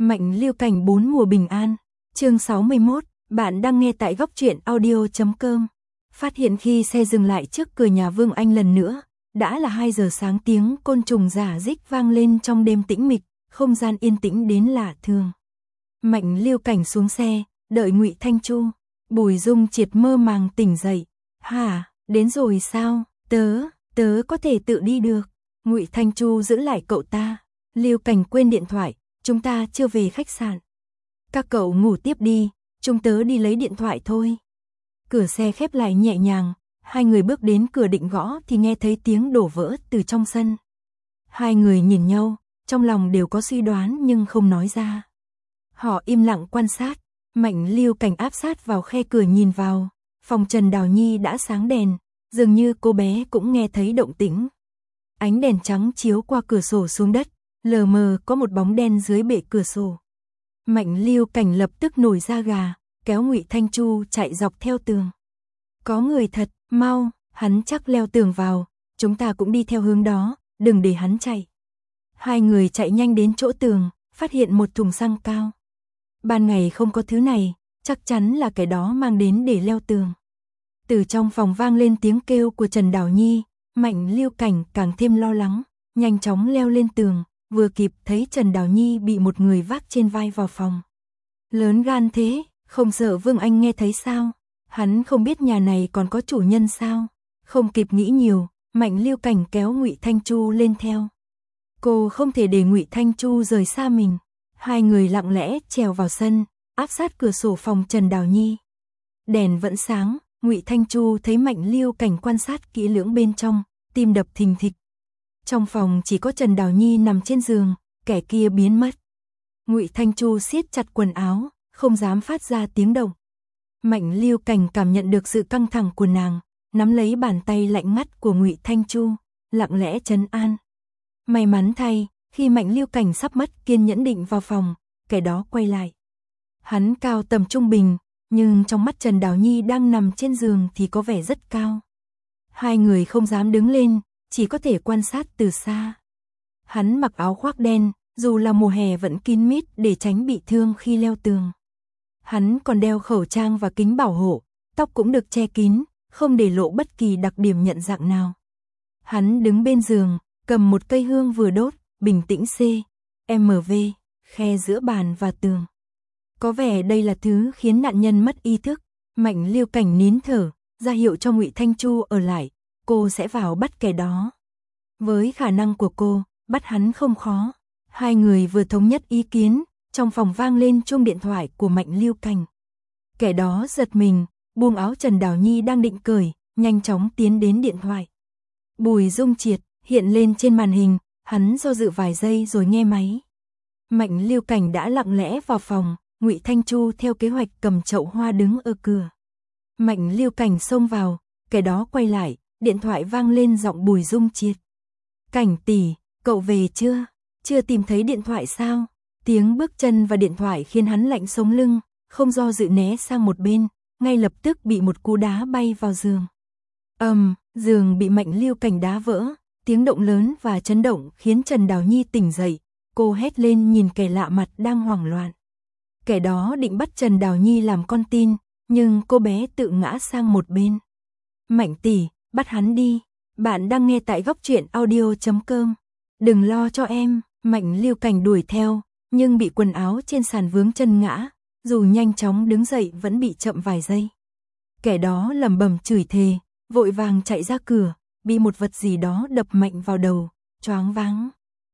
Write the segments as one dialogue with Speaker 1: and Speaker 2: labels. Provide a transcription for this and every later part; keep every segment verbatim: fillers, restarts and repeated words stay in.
Speaker 1: Mạnh Lưu Cảnh bốn mùa bình an, chương sáu mươi mốt, bạn đang nghe tại góc truyện audio chấm com. Phát hiện khi xe dừng lại trước cửa nhà Vương Anh lần nữa, đã là hai giờ sáng, tiếng côn trùng rả rích vang lên trong đêm tĩnh mịch, không gian yên tĩnh đến lạ thường. Mạnh Lưu Cảnh xuống xe, đợi Ngụy Thanh Chu. Bùi Dung Triệt mơ màng tỉnh dậy. Hả, đến rồi sao? Tớ, tớ có thể tự đi được. Ngụy Thanh Chu giữ lại cậu ta. Lưu Cảnh quên điện thoại, chúng ta chưa về khách sạn. Các cậu ngủ tiếp đi, chúng tớ đi lấy điện thoại thôi. Cửa xe khép lại nhẹ nhàng, hai người bước đến cửa định gõ thì nghe thấy tiếng đổ vỡ từ trong sân. Hai người nhìn nhau, trong lòng đều có suy đoán nhưng không nói ra. Họ im lặng quan sát. Mạnh Lưu Cảnh áp sát vào khe cửa nhìn vào, phòng Trần Đào Nhi đã sáng đèn, dường như cô bé cũng nghe thấy động tĩnh. Ánh đèn trắng chiếu qua cửa sổ xuống đất, lờ mờ có một bóng đen dưới bệ cửa sổ. Mạnh Lưu Cảnh lập tức nổi da gà, kéo Ngụy Thanh Chu chạy dọc theo tường. Có người thật, mau, hắn chắc leo tường vào, chúng ta cũng đi theo hướng đó, đừng để hắn chạy. Hai người chạy nhanh đến chỗ tường, phát hiện một thùng xăng cao. Ban ngày không có thứ này, chắc chắn là cái đó mang đến để leo tường. Từ trong phòng vang lên tiếng kêu của Trần Đào Nhi, Mạnh Lưu Cảnh càng thêm lo lắng, nhanh chóng leo lên tường, vừa kịp thấy Trần Đào Nhi bị một người vác trên vai vào phòng. Lớn gan thế, không sợ Vương Anh nghe thấy sao? Hắn không biết nhà này còn có chủ nhân sao? Không kịp nghĩ nhiều, Mạnh Lưu Cảnh kéo Ngụy Thanh Chu lên theo. Cô không thể để Ngụy Thanh Chu rời xa mình. Hai người lặng lẽ trèo vào sân, áp sát cửa sổ phòng Trần Đào Nhi. Đèn vẫn sáng, Ngụy Thanh Chu thấy Mạnh Lưu Cảnh quan sát kỹ lưỡng bên trong, tim đập thình thịch. Trong phòng chỉ có Trần Đào Nhi nằm trên giường, kẻ kia biến mất. Ngụy Thanh Chu siết chặt quần áo, không dám phát ra tiếng động. Mạnh Lưu Cảnh cảm nhận được sự căng thẳng của nàng, nắm lấy bàn tay lạnh ngắt của Ngụy Thanh Chu, lặng lẽ trấn an. May mắn thay, khi Mạnh Lưu Cảnh sắp mất kiên nhẫn định vào phòng, kẻ đó quay lại. Hắn cao tầm trung bình, nhưng trong mắt Trần Đào Nhi đang nằm trên giường thì có vẻ rất cao. Hai người không dám đứng lên, chỉ có thể quan sát từ xa. Hắn mặc áo khoác đen, dù là mùa hè vẫn kín mít để tránh bị thương khi leo tường. Hắn còn đeo khẩu trang và kính bảo hộ, tóc cũng được che kín, không để lộ bất kỳ đặc điểm nhận dạng nào. Hắn đứng bên giường, cầm một cây hương vừa đốt, bình tĩnh C, M V, khe giữa bàn và tường. Có vẻ đây là thứ khiến nạn nhân mất ý thức. Mạnh Lưu Cảnh nín thở, ra hiệu cho Ngụy Thanh Chu ở lại, cô sẽ vào bắt kẻ đó. Với khả năng của cô, bắt hắn không khó. Hai người vừa thống nhất ý kiến, trong phòng vang lên chuông điện thoại của Mạnh Lưu Cảnh. Kẻ đó giật mình, buông áo Trần Đào Nhi đang định cởi, nhanh chóng tiến đến điện thoại. Bùi Dung Triệt hiện lên trên màn hình. Hắn do dự vài giây rồi nghe máy. Mạnh Lưu Cảnh đã lặng lẽ vào phòng, Ngụy Thanh Chu theo kế hoạch cầm chậu hoa đứng ở cửa. Mạnh Lưu Cảnh xông vào, kẻ đó quay lại, điện thoại vang lên giọng Bùi Dung Triệt. Cảnh tỷ, cậu về chưa? Chưa tìm thấy điện thoại sao? Tiếng bước chân và điện thoại khiến hắn lạnh sống lưng, không do dự né sang một bên, ngay lập tức bị một cú đá bay vào giường. Ầm, um, giường bị Mạnh Lưu Cảnh đá vỡ. Tiếng động lớn và chấn động khiến Trần Đào Nhi tỉnh dậy, cô hét lên nhìn kẻ lạ mặt đang hoảng loạn. Kẻ đó định bắt Trần Đào Nhi làm con tin, nhưng cô bé tự ngã sang một bên. Mạnh tỷ, bắt hắn đi, bạn đang nghe tại góc truyện audio chấm com. Đừng lo cho em, Mạnh Lưu Cảnh đuổi theo, nhưng bị quần áo trên sàn vướng chân ngã, dù nhanh chóng đứng dậy vẫn bị chậm vài giây. Kẻ đó lẩm bẩm chửi thề, vội vàng chạy ra cửa. Bị một vật gì đó đập mạnh vào đầu, choáng váng.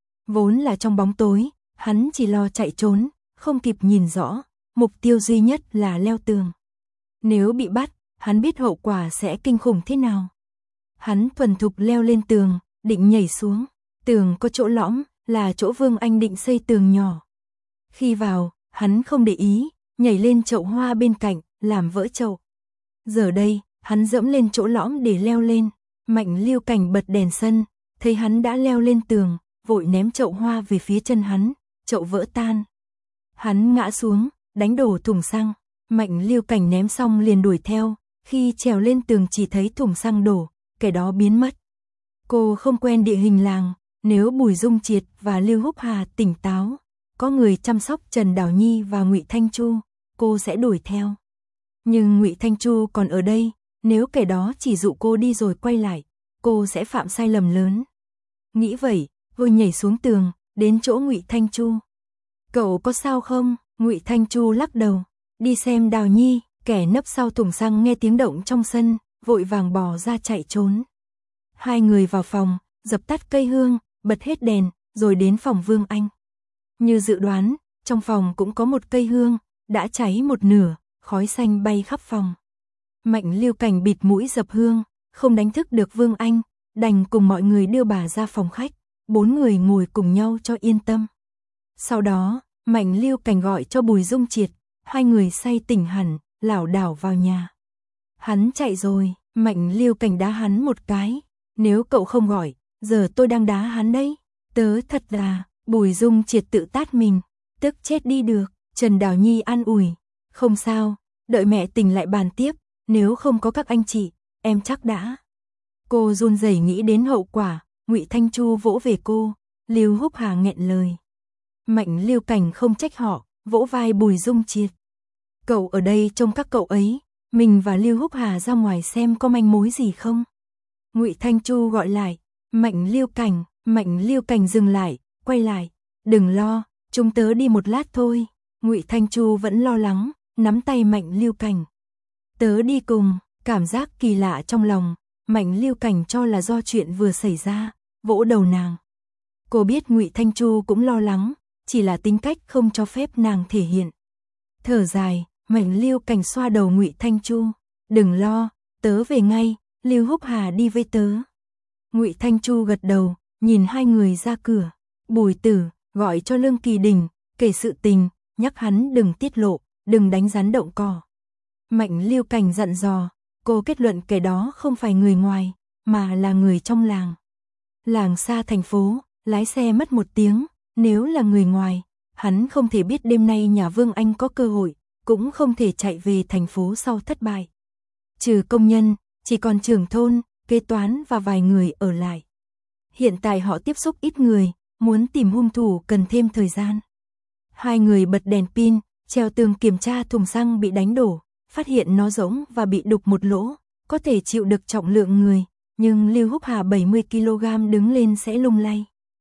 Speaker 1: Vốn là trong bóng tối, hắn chỉ lo chạy trốn, không kịp nhìn rõ, mục tiêu duy nhất là leo tường. Nếu bị bắt, hắn biết hậu quả sẽ kinh khủng thế nào. Hắn thuần thục leo lên tường, định nhảy xuống. Tường có chỗ lõm, là chỗ Vương Anh định xây tường nhỏ. Khi vào, hắn không để ý, nhảy lên chậu hoa bên cạnh, làm vỡ chậu. Giờ đây, hắn dẫm lên chỗ lõm để leo lên. Mạnh Lưu Cảnh bật đèn sân, thấy hắn đã leo lên tường, vội ném chậu hoa về phía chân hắn, chậu vỡ tan. Hắn ngã xuống, đánh đổ thùng xăng, Mạnh Lưu Cảnh ném xong liền đuổi theo, khi trèo lên tường chỉ thấy thùng xăng đổ, kẻ đó biến mất. Cô không quen địa hình làng, nếu Bùi Dung Triệt và Lưu Húc Hà tỉnh táo, có người chăm sóc Trần Đào Nhi và Ngụy Thanh Chu, cô sẽ đuổi theo. Nhưng Ngụy Thanh Chu còn ở đây, nếu kẻ đó chỉ dụ cô đi rồi quay lại, cô sẽ phạm sai lầm lớn. Nghĩ vậy, cô nhảy xuống tường, đến chỗ Ngụy Thanh Chu. Cậu có sao không? Ngụy Thanh Chu lắc đầu, đi xem Đào Nhi. Kẻ nấp sau thùng xăng nghe tiếng động trong sân, vội vàng bò ra chạy trốn. Hai người vào phòng, dập tắt cây hương, bật hết đèn, rồi đến phòng Vương Anh. Như dự đoán, trong phòng cũng có một cây hương, đã cháy một nửa, khói xanh bay khắp phòng. Mạnh Lưu Cảnh bịt mũi dập hương, không đánh thức được Vương Anh, đành cùng mọi người đưa bà ra phòng khách, bốn người ngồi cùng nhau cho yên tâm. Sau đó, Mạnh Lưu Cảnh gọi cho Bùi Dung Triệt, hai người say tỉnh hẳn, lảo đảo vào nhà. Hắn chạy rồi, Mạnh Lưu Cảnh đá hắn một cái, nếu cậu không gọi, giờ tôi đang đá hắn đấy. Tớ thật là, Bùi Dung Triệt tự tát mình, tức chết đi được. Trần Đào Nhi an ủi, không sao, đợi mẹ tỉnh lại bàn tiếp, nếu không có các anh chị, em chắc đã. Cô run rẩy nghĩ đến hậu quả, Ngụy Thanh Chu vỗ về cô, Lưu Húc Hà nghẹn lời. Mạnh Lưu Cảnh không trách họ, vỗ vai Bùi Dung Triệt. Cậu ở đây trông các cậu ấy, mình và Lưu Húc Hà ra ngoài xem có manh mối gì không. Ngụy Thanh Chu gọi lại, Mạnh Lưu Cảnh, Mạnh Lưu Cảnh dừng lại, quay lại, đừng lo, chúng tớ đi một lát thôi. Ngụy Thanh Chu vẫn lo lắng, nắm tay Mạnh Lưu Cảnh. Tớ đi cùng, cảm giác kỳ lạ trong lòng, Mạnh Lưu Cảnh cho là do chuyện vừa xảy ra, vỗ đầu nàng. Cô biết Ngụy Thanh Chu cũng lo lắng, chỉ là tính cách không cho phép nàng thể hiện. Thở dài, Mạnh Lưu Cảnh xoa đầu Ngụy Thanh Chu, đừng lo, tớ về ngay, Lưu Húc Hà đi với tớ. Ngụy Thanh Chu gật đầu, nhìn hai người ra cửa. Bùi Tử gọi cho Lương Kỳ Đình, kể sự tình, nhắc hắn đừng tiết lộ, đừng đánh rắn động cỏ. Mạnh Lưu Cảnh dặn dò, cô kết luận kẻ đó không phải người ngoài, mà là người trong làng. Làng xa thành phố, lái xe mất một tiếng, nếu là người ngoài, hắn không thể biết đêm nay nhà Vương Anh có cơ hội, cũng không thể chạy về thành phố sau thất bại. Trừ công nhân, chỉ còn trưởng thôn, kế toán và vài người ở lại. Hiện tại họ tiếp xúc ít người, muốn tìm hung thủ cần thêm thời gian. Hai người bật đèn pin, treo tường kiểm tra thùng xăng bị đánh đổ, phát hiện nó rỗng và bị đục một lỗ, có thể chịu được trọng lượng người, nhưng Lưu Húc Hà bảy mươi ki lô gam đứng lên sẽ lung lay.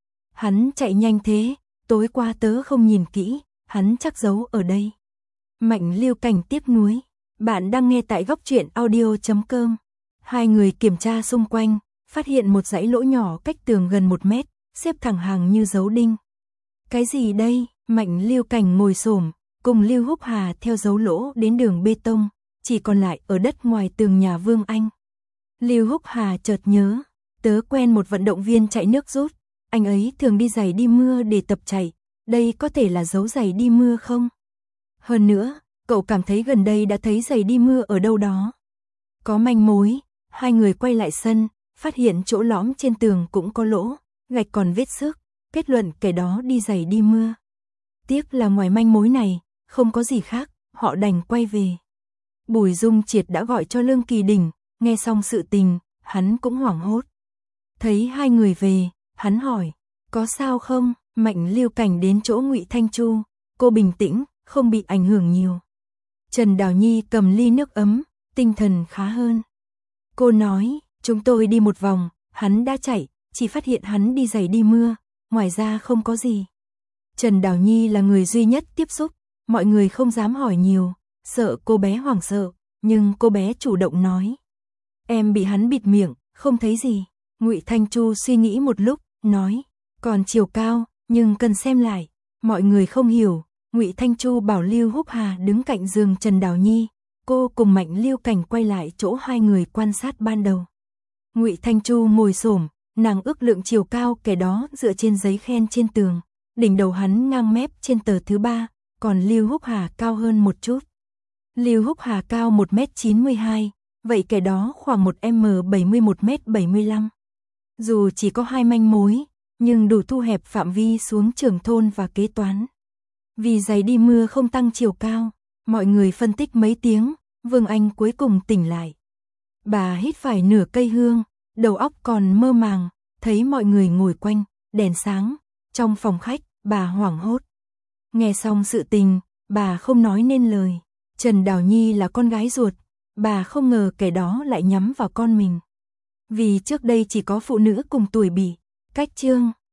Speaker 1: Hắn chạy nhanh thế, tối qua tớ không nhìn kỹ, hắn chắc giấu ở đây. Mạnh Lưu Cảnh tiếc nuối. Bạn đang nghe tại góc truyện audio chấm com. Hai người kiểm tra xung quanh, phát hiện một dãy lỗ nhỏ cách tường gần một mét, xếp thẳng hàng như dấu đinh. Cái gì đây? Mạnh Lưu Cảnh ngồi xổm, cùng Lưu Húc Hà theo dấu lỗ đến đường bê tông, chỉ còn lại ở đất ngoài tường nhà Vương Anh. Lưu Húc Hà chợt nhớ, tớ quen một vận động viên chạy nước rút, anh ấy thường đi giày đi mưa để tập chạy, đây có thể là dấu giày đi mưa không? Hơn nữa, cậu cảm thấy gần đây đã thấy giày đi mưa ở đâu đó. Có manh mối, hai người quay lại sân, phát hiện chỗ lõm trên tường cũng có lỗ, gạch còn vết xước, kết luận kẻ đó đi giày đi mưa. Tiếc là ngoài manh mối này, không có gì khác, họ đành quay về. Bùi Dung Triệt đã gọi cho Lương Kỳ Đình, nghe xong sự tình, hắn cũng hoảng hốt. Thấy hai người về, hắn hỏi, có sao không? Mạnh Lưu Cảnh đến chỗ Ngụy Thanh Chu, cô bình tĩnh, không bị ảnh hưởng nhiều. Trần Đào Nhi cầm ly nước ấm, tinh thần khá hơn. Cô nói, chúng tôi đi một vòng, hắn đã chạy, chỉ phát hiện hắn đi giày đi mưa, ngoài ra không có gì. Trần Đào Nhi là người duy nhất tiếp xúc, mọi người không dám hỏi nhiều, sợ cô bé hoảng sợ, nhưng cô bé chủ động nói. Em bị hắn bịt miệng, không thấy gì. Ngụy Thanh Chu suy nghĩ một lúc, nói, còn chiều cao, nhưng cần xem lại. Mọi người không hiểu, Ngụy Thanh Chu bảo Lưu Húc Hà đứng cạnh giường Trần Đào Nhi, cô cùng Mạnh Lưu Cảnh quay lại chỗ hai người quan sát ban đầu. Ngụy Thanh Chu ngồi xổm, nàng ước lượng chiều cao kẻ đó dựa trên giấy khen trên tường, đỉnh đầu hắn ngang mép trên tờ thứ ba, còn Lưu Húc Hà cao hơn một chút. Lưu Húc Hà cao một mét chín mươi hai, vậy kẻ đó khoảng một mét bảy mươi, một mét bảy mươi lăm. Dù chỉ có hai manh mối, nhưng đủ thu hẹp phạm vi xuống trưởng thôn và kế toán. Vì giày đi mưa không tăng chiều cao, mọi người phân tích mấy tiếng, Vương Anh cuối cùng tỉnh lại. Bà hít phải nửa cây hương, đầu óc còn mơ màng, thấy mọi người ngồi quanh, đèn sáng, trong phòng khách, bà hoảng hốt. Nghe xong sự tình, bà không nói nên lời. Trần Đào Nhi là con gái ruột, bà không ngờ kẻ đó lại nhắm vào con mình. Vì trước đây chỉ có phụ nữ cùng tuổi bị cách trương,